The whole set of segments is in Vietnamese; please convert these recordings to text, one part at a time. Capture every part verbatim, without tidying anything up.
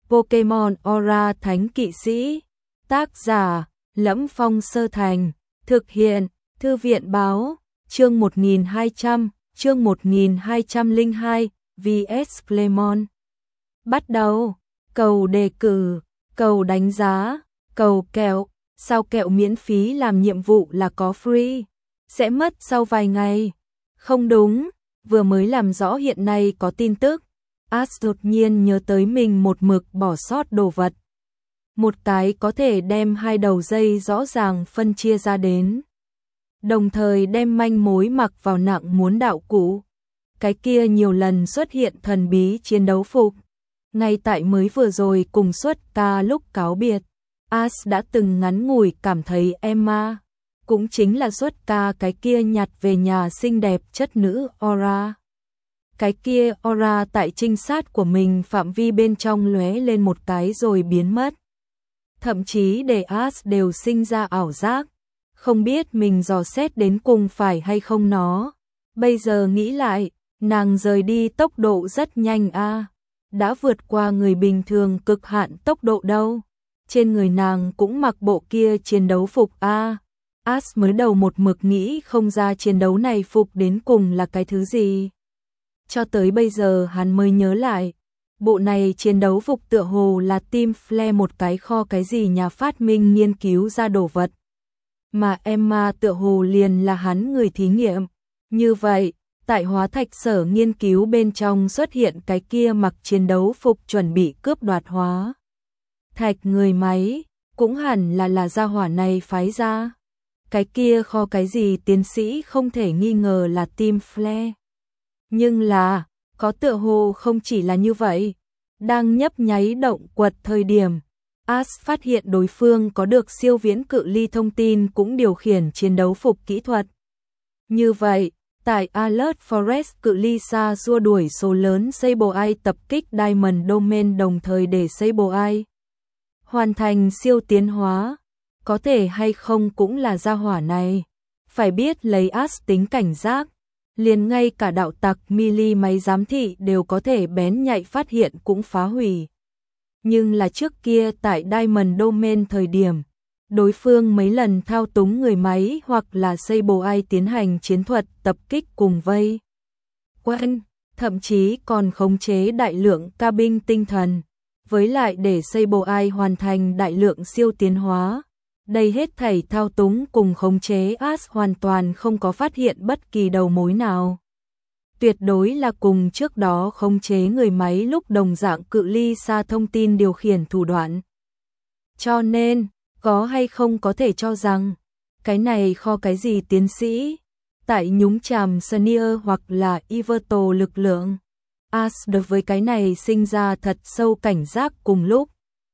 Pokemon Aura Thánh Kỵ Sĩ. Tác giả: Lẫm Phong Sơ Thành. Thực hiện: Thư viện báo. Chương một nghìn hai trăm, chương một nghìn hai trăm lẻ hai, vê ét Clemon. Bắt đầu. Cầu đề cử, cầu đánh giá, cầu kẹo. Sao kẹo miễn phí làm nhiệm vụ là có free? Sẽ mất sau vài ngày. Không đúng, vừa mới làm rõ hiện nay có tin tức. Ash đột nhiên nhớ tới mình một mực bỏ sót đồ vật. Một cái có thể đem hai đầu dây rõ ràng phân chia ra đến. Đồng thời đem manh mối mặc vào nặng muốn đạo cụ. Cái kia nhiều lần xuất hiện thần bí chiến đấu phục. Ngay tại mới vừa rồi cùng xuất ca lúc cáo biệt, Ash đã từng ngắn ngủi cảm thấy Emma, cũng chính là xuất ca cái kia nhặt về nhà xinh đẹp chất nữ Aura. Cái kia Aura tại trinh sát của mình phạm vi bên trong lóe lên một cái rồi biến mất. Thậm chí để Ash đều sinh ra ảo giác, không biết mình dò xét đến cùng phải hay không nó. Bây giờ nghĩ lại, nàng rời đi tốc độ rất nhanh a, à. Đã vượt qua người bình thường cực hạn tốc độ đâu. Trên người nàng cũng mặc bộ kia chiến đấu phục a. À. Ash mới đầu một mực nghĩ không ra chiến đấu này phục đến cùng là cái thứ gì. Cho tới bây giờ hắn mới nhớ lại, bộ này chiến đấu phục tựa hồ là Team Flare một cái kho cái gì nhà phát minh nghiên cứu ra đồ vật. Mà Emma tựa hồ liền là hắn người thí nghiệm. Như vậy, tại hóa thạch sở nghiên cứu bên trong xuất hiện cái kia mặc chiến đấu phục chuẩn bị cướp đoạt hóa thạch người máy, cũng hẳn là là gia hỏa này phái ra. Cái kia kho cái gì tiến sĩ không thể nghi ngờ là Team Flare. Nhưng là, có tựa hồ không chỉ là như vậy. Đang nhấp nháy động quật thời điểm, Ash phát hiện đối phương có được siêu viễn cự ly thông tin cũng điều khiển chiến đấu phục kỹ thuật. Như vậy, tại Alert Forest cự ly xa xua đuổi số lớn Sableye tập kích Diamond Domain đồng thời để Sableye hoàn thành siêu tiến hóa, có thể hay không cũng là gia hỏa này. Phải biết lấy Ash tính cảnh giác, liền ngay cả đạo tặc mili máy giám thị đều có thể bén nhạy phát hiện cũng phá hủy. Nhưng là trước kia tại Diamond Domain thời điểm, đối phương mấy lần thao túng người máy hoặc là Sableye tiến hành chiến thuật tập kích cùng vây quanh, thậm chí còn khống chế đại lượng cabin tinh thần, với lại để Sableye hoàn thành đại lượng siêu tiến hóa. Đây hết thảy thao túng cùng khống chế Ash hoàn toàn không có phát hiện bất kỳ đầu mối nào. Tuyệt đối là cùng trước đó khống chế người máy lúc đồng dạng cự ly xa thông tin điều khiển thủ đoạn. Cho nên, có hay không có thể cho rằng, cái này kho cái gì tiến sĩ, tại nhúng chàm Sneer hoặc là Everto lực lượng. Ash đối với cái này sinh ra thật sâu cảnh giác cùng lúc.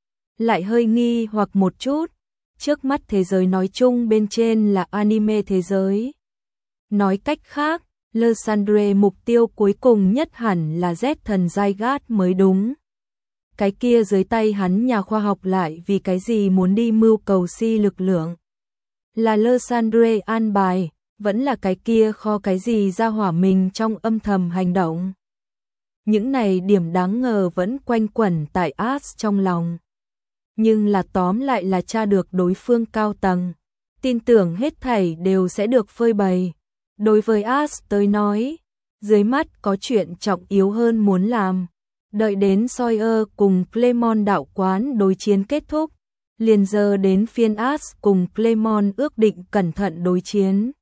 Lại hơi nghi hoặc một chút. Trước mắt thế giới nói chung bên trên là anime thế giới. Nói cách khác, Lysandre mục tiêu cuối cùng nhất hẳn là Z thần Zygarde mới đúng. Cái kia dưới tay hắn nhà khoa học lại vì cái gì muốn đi mưu cầu si lực lượng. Là Lysandre an bài, vẫn là cái kia kho cái gì ra hỏa mình trong âm thầm hành động. Những này điểm đáng ngờ vẫn quanh quẩn tại Ash trong lòng. Nhưng là tóm lại là tra được đối phương cao tầng, tin tưởng hết thảy đều sẽ được phơi bày. Đối với Ash tới nói, dưới mắt có chuyện trọng yếu hơn muốn làm. Đợi đến Sawyer cùng Clemon đạo quán đối chiến kết thúc, liền giờ đến phiên Ash cùng Clemon ước định cẩn thận đối chiến.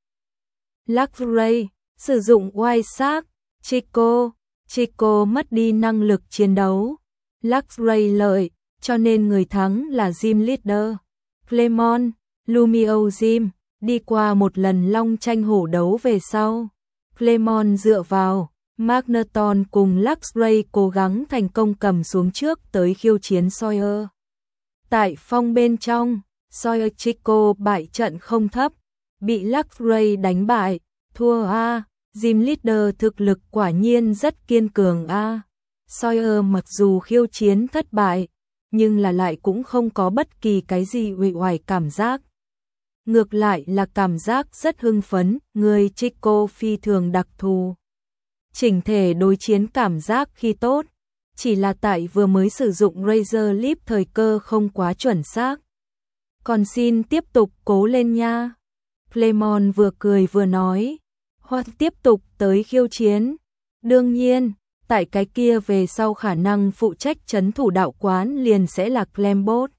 Luxray sử dụng White Shark, Chico, Chico mất đi năng lực chiến đấu. Luxray lợi, cho nên người thắng là Gym Leader. Clemon, Lumio Gym, đi qua một lần long tranh hổ đấu về sau. Clemon dựa vào Magneton cùng Luxray cố gắng thành công cầm xuống trước tới khiêu chiến Sawyer. Tại phong bên trong, Sawyer Chico bại trận không thấp, bị Luxray đánh bại, thua a. Gym Leader thực lực quả nhiên rất kiên cường a. Sawyer mặc dù khiêu chiến thất bại, nhưng là lại cũng không có bất kỳ cái gì uể oải cảm giác. Ngược lại là cảm giác rất hưng phấn, người Chico phi thường đặc thù. Chỉnh thể đối chiến cảm giác khi tốt, chỉ là tại vừa mới sử dụng Razor Leaf thời cơ không quá chuẩn xác. Còn xin tiếp tục cố lên nha. Clement vừa cười vừa nói, hoặc tiếp tục tới khiêu chiến. Đương nhiên, tại cái kia về sau khả năng phụ trách trấn thủ đạo quán liền sẽ là Clembot.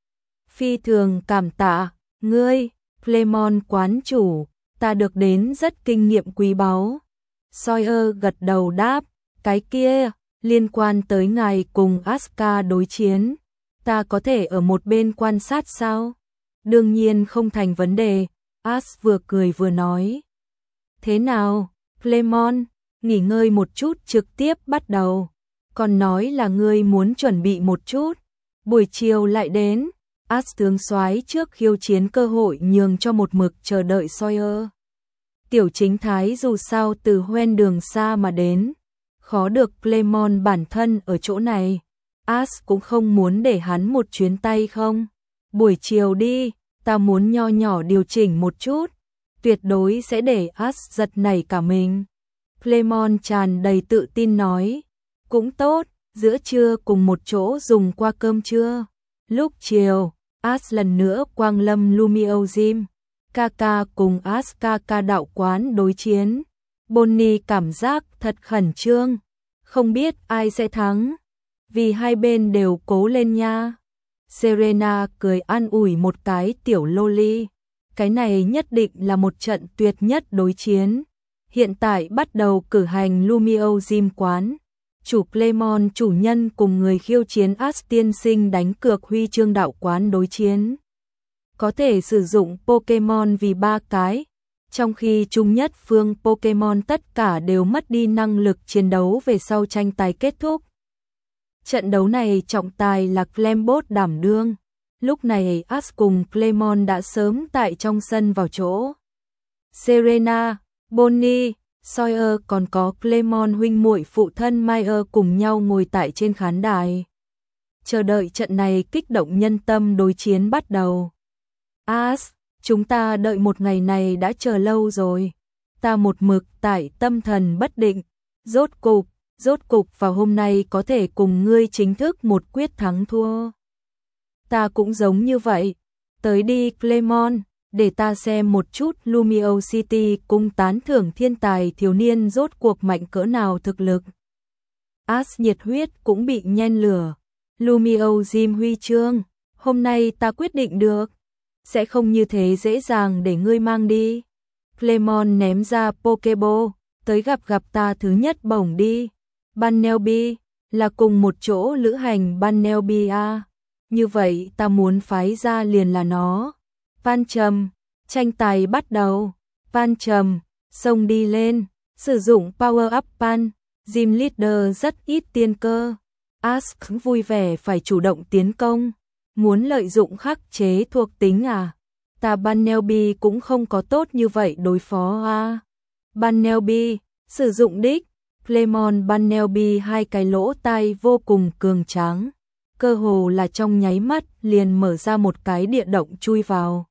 Phi thường cảm tạ, ngươi, Clement quán chủ, ta được đến rất kinh nghiệm quý báu. Sawyer gật đầu đáp, cái kia, liên quan tới ngài cùng Asuka đối chiến, ta có thể ở một bên quan sát sao? Đương nhiên không thành vấn đề, As vừa cười vừa nói. Thế nào, Clement, nghỉ ngơi một chút trực tiếp bắt đầu. Còn nói là ngươi muốn chuẩn bị một chút. Buổi chiều lại đến, As tướng soái trước khiêu chiến cơ hội nhường cho một mực chờ đợi Sawyer. Tiểu chính thái dù sao từ hoen đường xa mà đến, khó được Clement bản thân ở chỗ này. As cũng không muốn để hắn một chuyến tay không. Buổi chiều đi, ta muốn nho nhỏ điều chỉnh một chút, tuyệt đối sẽ để As giật nảy cả mình. Clement tràn đầy tự tin nói, cũng tốt, giữa trưa cùng một chỗ dùng qua cơm trưa. Lúc chiều, As lần nữa quang lâm Lumio Gym, Kaka cùng Asuka đạo quán đối chiến. Bonnie cảm giác thật khẩn trương, không biết ai sẽ thắng, vì hai bên đều cố lên nha. Serena cười an ủi một cái tiểu loli, cái này nhất định là một trận tuyệt nhất đối chiến. Hiện tại bắt đầu cử hành Lumio Gym quán, chủ Clement chủ nhân cùng người khiêu chiến As tiên sinh đánh cược huy chương đạo quán đối chiến. Có thể sử dụng Pokemon vì ba cái, trong khi chung nhất phương Pokemon tất cả đều mất đi năng lực chiến đấu về sau tranh tài kết thúc. Trận đấu này trọng tài là Clembot đảm đương, lúc này As cùng Clement đã sớm tại trong sân vào chỗ. Serena, Bonnie, Sawyer còn có Clement huynh muội phụ thân Meyer cùng nhau ngồi tại trên khán đài. Chờ đợi trận này kích động nhân tâm đối chiến bắt đầu. As, chúng ta đợi một ngày này đã chờ lâu rồi. Ta một mực tại tâm thần bất định. Rốt cục, rốt cục vào hôm nay có thể cùng ngươi chính thức một quyết thắng thua. Ta cũng giống như vậy. Tới đi Clement, để ta xem một chút Lumio City cùng tán thưởng thiên tài thiếu niên rốt cuộc mạnh cỡ nào thực lực. As nhiệt huyết cũng bị nhen lửa. Lumio Gym huy chương, hôm nay ta quyết định được. Sẽ không như thế dễ dàng để ngươi mang đi. Clement ném ra Pokeball, tới gặp gặp ta thứ nhất bổng đi. Bunnelby, là cùng một chỗ lữ hành Bunnelby à. Như vậy ta muốn phái ra liền là nó. Pancham, tranh tài bắt đầu. Pancham, xông đi lên, sử dụng Power Up Pan, Gym Leader rất ít tiên cơ. Ask vui vẻ phải chủ động tiến công. Muốn lợi dụng khắc chế thuộc tính à? Ta Bunnelby cũng không có tốt như vậy đối phó à? Bunnelby, sử dụng đích. Clement Bunnelby hai cái lỗ tai vô cùng cường tráng. Cơ hồ là trong nháy mắt liền mở ra một cái địa động chui vào.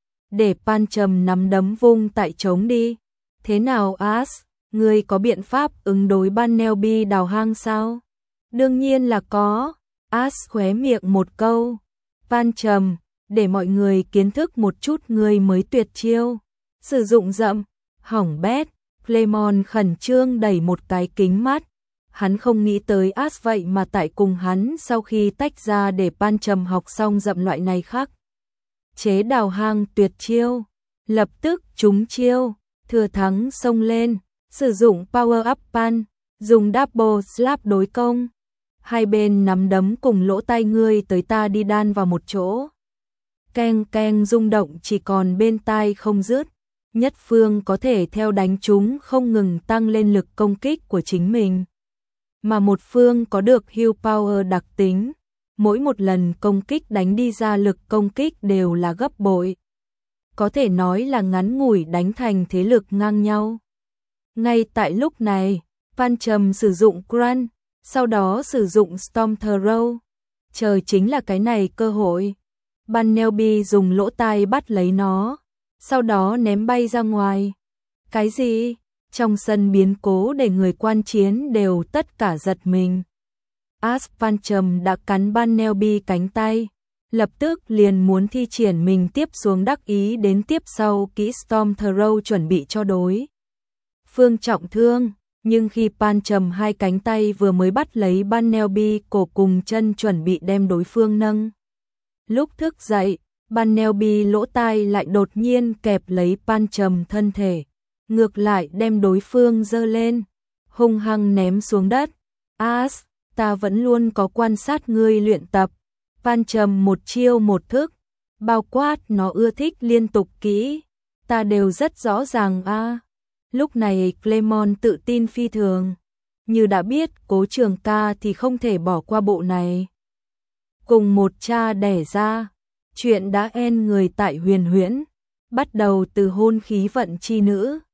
Để Pancham nắm đấm vung tại trống đi. Thế nào As, ngươi có biện pháp ứng đối Bunnelby đào hang sao? Đương nhiên là có. As khóe miệng một câu. Pancham, để mọi người kiến thức một chút ngươi mới tuyệt chiêu. Sử dụng dậm, hỏng bét. Clement khẩn trương đẩy một cái kính mắt. Hắn không nghĩ tới As vậy mà tại cùng hắn sau khi tách ra để Pancham học xong dậm loại này khác. Chế đào hang tuyệt chiêu. Lập tức trúng chiêu, thừa thắng xông lên, sử dụng Power Up Pan, dùng Double Slap đối công. Hai bên nắm đấm cùng lỗ tai ngươi tới ta đi đan vào một chỗ. Keng keng rung động chỉ còn bên tai không dứt. Nhất phương có thể theo đánh chúng không ngừng tăng lên lực công kích của chính mình. Mà một phương có được Heal Power đặc tính. Mỗi một lần công kích đánh đi ra lực công kích đều là gấp bội. Có thể nói là ngắn ngủi đánh thành thế lực ngang nhau. Ngay tại lúc này, Pancham sử dụng Grunt, sau đó sử dụng Storm Throw. Chờ chính là cái này cơ hội. Bunnelby dùng lỗ tai bắt lấy nó, sau đó ném bay ra ngoài. Cái gì? Trong sân biến cố để người quan chiến đều tất cả giật mình. As Pancham đã cắn Barnaby cánh tay, lập tức liền muốn thi triển mình tiếp xuống đắc ý đến tiếp sau kỹ Storm Throw chuẩn bị cho đối phương trọng thương, nhưng khi Pancham hai cánh tay vừa mới bắt lấy Barnaby cổ cùng chân chuẩn bị đem đối phương nâng. Lúc thức dậy, Barnaby lỗ tai lại đột nhiên kẹp lấy Pancham thân thể, ngược lại đem đối phương giơ lên, hung hăng ném xuống đất. As, ta vẫn luôn có quan sát ngươi luyện tập. Pancham một chiêu một thức, bao quát nó ưa thích liên tục kỹ, ta đều rất rõ ràng a. À. Lúc này Clement tự tin phi thường, như đã biết Cố Trường Ca thì không thể bỏ qua bộ này. Cùng một cha đẻ ra, chuyện đã en người tại Huyền Huyễn, bắt đầu từ hôn khí vận chi nữ.